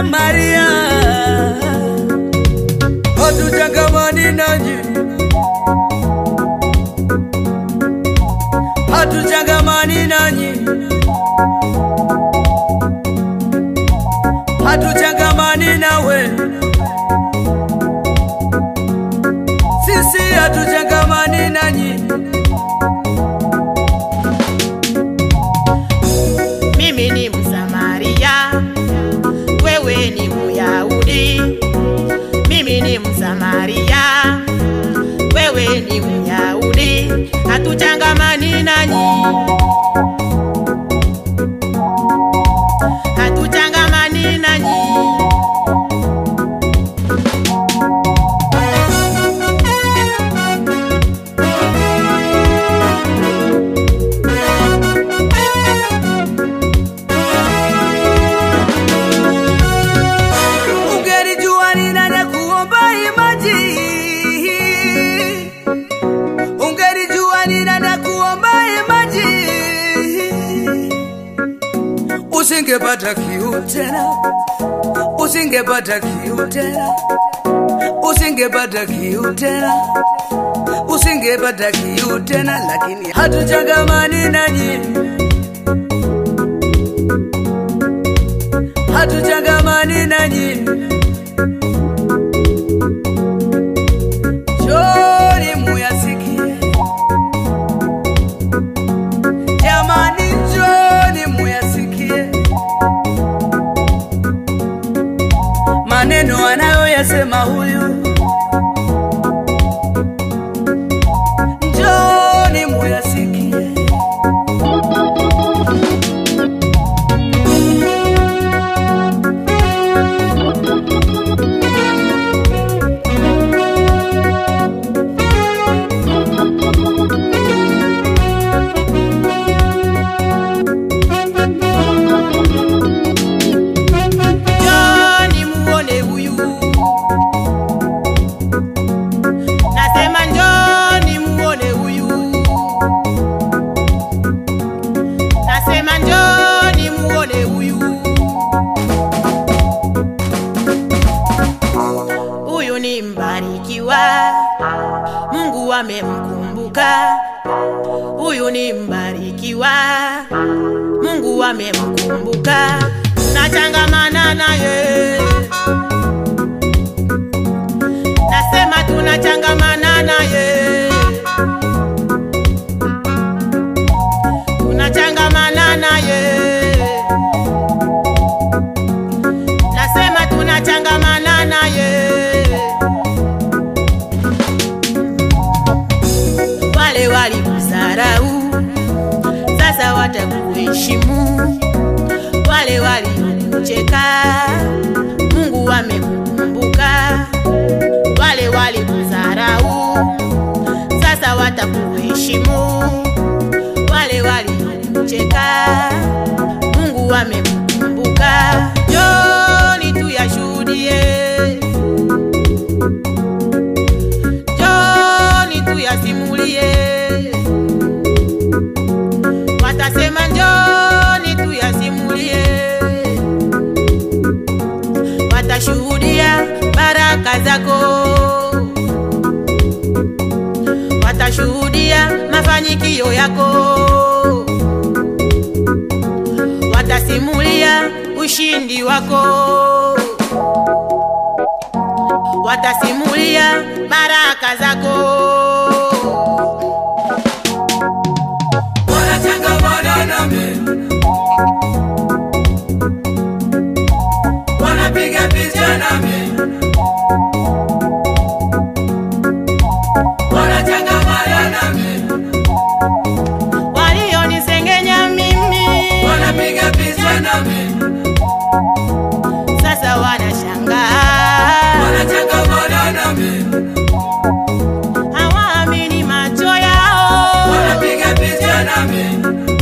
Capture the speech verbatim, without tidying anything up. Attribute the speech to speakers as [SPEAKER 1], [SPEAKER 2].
[SPEAKER 1] Maria, hatuchangamani nanyi, hatuchangamani nanyi, hatuchangamani nawe, sisi hatuchangamani nanyi.
[SPEAKER 2] Mimi ni Msamaria, wewe ni Myahudi. Mimi ni Msamaria, wewe ni Myahudi. Hatuchangamani nanyi, hatuchangamani nanyi.
[SPEAKER 1] Usingepata kiu tena, usingepata kiu tena, usingepata kiu tena, usingepata kiu tena, lakini hatuchangamani nanyi, hatuchangamani nanyi. Njoni muyasikie, jamani, njoni muyasikie maneno anayoyasema huyu. Njoni muyasikie, Mungu amemkumbuka. Huyu ni mbarikiwa, Mungu amemkumbuka. Tunachangamana naye, nasema tunachangamana naye, tunachangamana naye, nasema tunachangamana naye. Wale walikusarau sasa watakuheshimu, wale walikucheka Mungu amekukumbuka. Wale walikusarau sasa watakuheshimu, wale walikucheka Mungu amekukumbuka. Njoni tuyashuhudie, njoni tuyasimulie. Watasema njoni tuyasimulie, watashuhudia baraka zako, watashuhudia mafanikio yako, watasimulia ushindi wako, watasimulia baraka zako. Wanachangamana nami, wanapiga picha nami, wanachangamana nami,
[SPEAKER 2] walionisengenya mimi
[SPEAKER 1] wanapiga picha nami,
[SPEAKER 2] sasa wanashangaa.
[SPEAKER 1] wanachangamana nami,
[SPEAKER 2] hawaamini macho yao,
[SPEAKER 1] wanapiga picha nami,